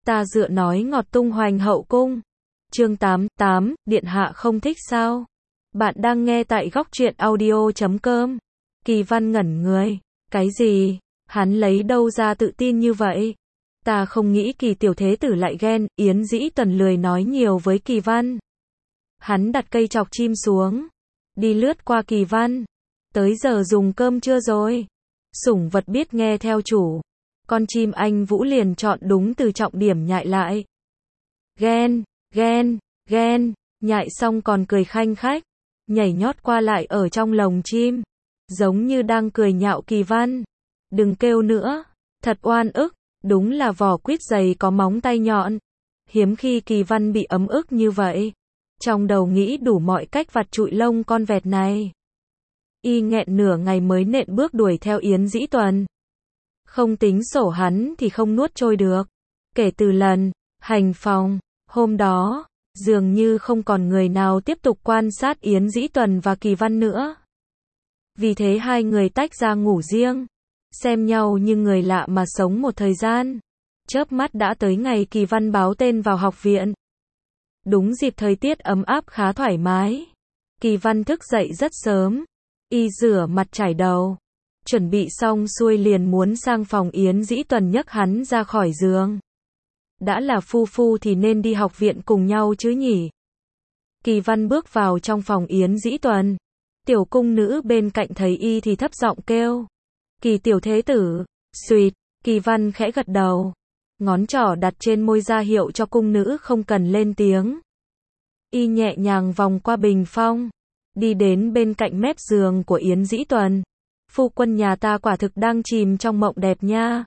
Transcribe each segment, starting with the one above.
Ta dựa nói ngọt tung hoành hậu cung. Chương 88, điện hạ không thích sao? Bạn đang nghe tại góc truyện audio.com. Kỳ Văn ngẩn người. Cái gì? Hắn lấy đâu ra tự tin như vậy? Ta không nghĩ Kỳ tiểu thế tử lại ghen. Yến Dĩ Tuần lười nói nhiều với Kỳ Văn. Hắn đặt cây chọc chim xuống, đi lướt qua Kỳ Văn. Tới giờ dùng cơm chưa rồi? Sủng vật biết nghe theo chủ. Con chim anh Vũ liền chọn đúng từ trọng điểm nhại lại. Ghen, ghen, ghen, nhại xong còn cười khanh khách, nhảy nhót qua lại ở trong lồng chim, giống như đang cười nhạo Kỳ Văn. Đừng kêu nữa, thật oan ức, đúng là vỏ quýt dày có móng tay nhọn. Hiếm khi Kỳ Văn bị ấm ức như vậy. Trong đầu nghĩ đủ mọi cách vặt trụi lông con vẹt này. Y nghẹn nửa ngày mới nện bước đuổi theo Yến Dĩ Tuần. Không tính sổ hắn thì không nuốt trôi được. Kể từ lần hành phòng hôm đó, dường như không còn người nào tiếp tục quan sát Yến Dĩ Tuần và Kỳ Văn nữa. Vì thế hai người tách ra ngủ riêng, xem nhau như người lạ mà sống một thời gian. Chớp mắt đã tới ngày Kỳ Văn báo tên vào học viện. Đúng dịp thời tiết ấm áp khá thoải mái. Kỳ Văn thức dậy rất sớm. Y rửa mặt chải đầu. Chuẩn bị xong xuôi liền muốn sang phòng Yến Dĩ Tuần nhấc hắn ra khỏi giường. Đã là phu phu thì nên đi học viện cùng nhau chứ nhỉ? Kỳ Văn bước vào trong phòng Yến Dĩ Tuần. Tiểu cung nữ bên cạnh thấy y thì thấp giọng kêu. Kỳ tiểu thế tử. Xuyệt, Kỳ Văn khẽ gật đầu. Ngón trỏ đặt trên môi ra hiệu cho cung nữ không cần lên tiếng. Y nhẹ nhàng vòng qua bình phong, đi đến bên cạnh mép giường của Yến Dĩ Tuần. Phu quân nhà ta quả thực đang chìm trong mộng đẹp nha.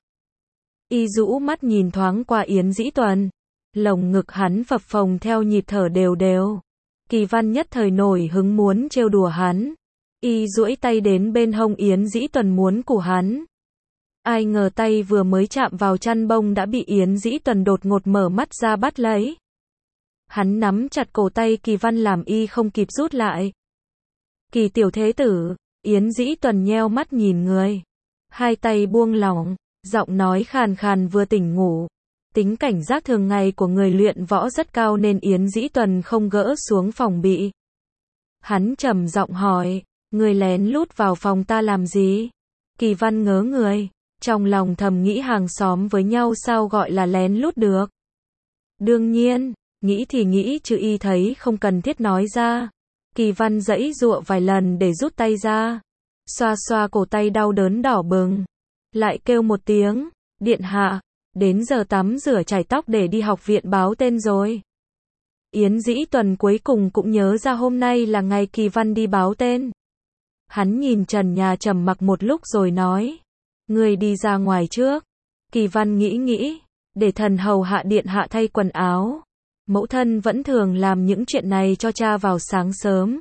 Y rũ mắt nhìn thoáng qua Yến Dĩ Tuần. Lồng ngực hắn phập phồng theo nhịp thở đều đều. Kỳ Văn nhất thời nổi hứng muốn trêu đùa hắn. Y duỗi tay đến bên hông Yến Dĩ Tuần muốn củ hắn. Ai ngờ tay vừa mới chạm vào chăn bông đã bị Yến Dĩ Tuần đột ngột mở mắt ra bắt lấy. Hắn nắm chặt cổ tay Kỳ Văn làm y không kịp rút lại. Kỳ tiểu thế tử, Yến Dĩ Tuần nheo mắt nhìn người. Hai tay buông lỏng, giọng nói khàn khàn vừa tỉnh ngủ. Tính cảnh giác thường ngày của người luyện võ rất cao nên Yến Dĩ Tuần không gỡ xuống phòng bị. Hắn trầm giọng hỏi, người lén lút vào phòng ta làm gì? Kỳ Văn ngớ người. Trong lòng thầm nghĩ hàng xóm với nhau sao gọi là lén lút được. Đương nhiên, nghĩ thì nghĩ chứ y thấy không cần thiết nói ra. Kỳ Văn giãy giụa vài lần để rút tay ra. Xoa xoa cổ tay đau đớn đỏ bừng. Lại kêu một tiếng, điện hạ, đến giờ tắm rửa chải tóc để đi học viện báo tên rồi. Yến Dĩ Tuần cuối cùng cũng nhớ ra hôm nay là ngày Kỳ Văn đi báo tên. Hắn nhìn trần nhà trầm mặc một lúc rồi nói. Người đi ra ngoài trước. Kỳ Văn nghĩ, để thần hầu hạ điện hạ thay quần áo. Mẫu thân vẫn thường làm những chuyện này cho cha vào sáng sớm.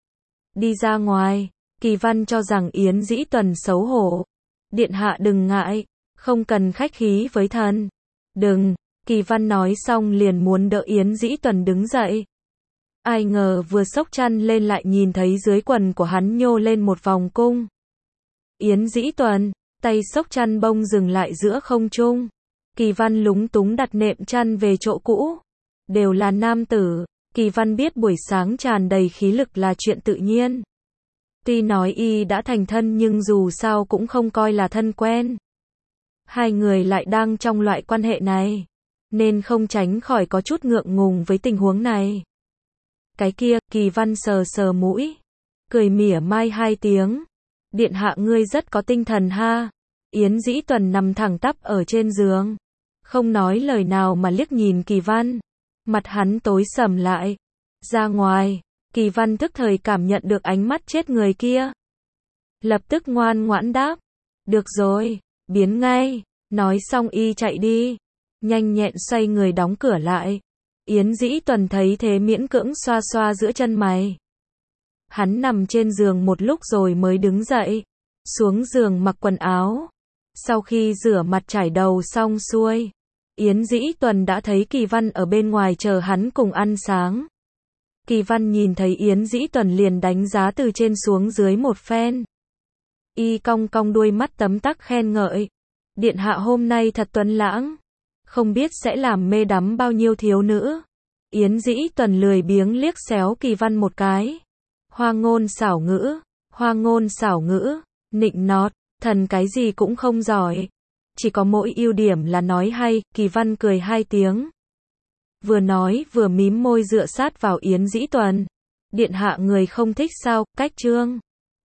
Đi ra ngoài, Kỳ Văn cho rằng Yến Dĩ Tuần xấu hổ. Điện hạ đừng ngại, không cần khách khí với thần. Đừng, Kỳ Văn nói xong liền muốn đỡ Yến Dĩ Tuần đứng dậy. Ai ngờ vừa xốc chăn lên lại nhìn thấy dưới quần của hắn nhô lên một vòng cung. Yến Dĩ Tuần, tay xốc chăn bông dừng lại giữa không trung. Kỳ Văn lúng túng đặt nệm chăn về chỗ cũ. Đều là nam tử, Kỳ Văn biết buổi sáng tràn đầy khí lực là chuyện tự nhiên. Tuy nói y đã thành thân nhưng dù sao cũng không coi là thân quen. Hai người lại đang trong loại quan hệ này, nên không tránh khỏi có chút ngượng ngùng với tình huống này. Cái kia, Kỳ Văn sờ sờ mũi, cười mỉa mai hai tiếng. Điện hạ ngươi rất có tinh thần ha. Yến Dĩ Tuần nằm thẳng tắp ở trên giường, không nói lời nào mà liếc nhìn Kỳ Văn. Mặt hắn tối sầm lại. Ra ngoài, Kỳ Văn tức thời cảm nhận được ánh mắt chết người kia. Lập tức ngoan ngoãn đáp. Được rồi, biến ngay. Nói xong y chạy đi. Nhanh nhẹn xoay người đóng cửa lại. Yến Dĩ Tuần thấy thế miễn cưỡng xoa xoa giữa chân mày. Hắn nằm trên giường một lúc rồi mới đứng dậy. Xuống giường mặc quần áo. Sau khi rửa mặt chải đầu xong xuôi, Yến Dĩ Tuần đã thấy Kỳ Văn ở bên ngoài chờ hắn cùng ăn sáng. Kỳ Văn nhìn thấy Yến Dĩ Tuần liền đánh giá từ trên xuống dưới một phen. Y cong cong đuôi mắt tấm tắc khen ngợi. Điện hạ hôm nay thật tuấn lãng. không biết sẽ làm mê đắm bao nhiêu thiếu nữ. Yến Dĩ Tuần lười biếng liếc xéo Kỳ Văn một cái. Hoa ngôn xảo ngữ, nịnh nọt, thần cái gì cũng không giỏi. Chỉ có mỗi ưu điểm là nói hay, Kỳ Văn cười hai tiếng. Vừa nói vừa mím môi dựa sát vào Yến Dĩ Tuần. Điện hạ người không thích sao, cách trương.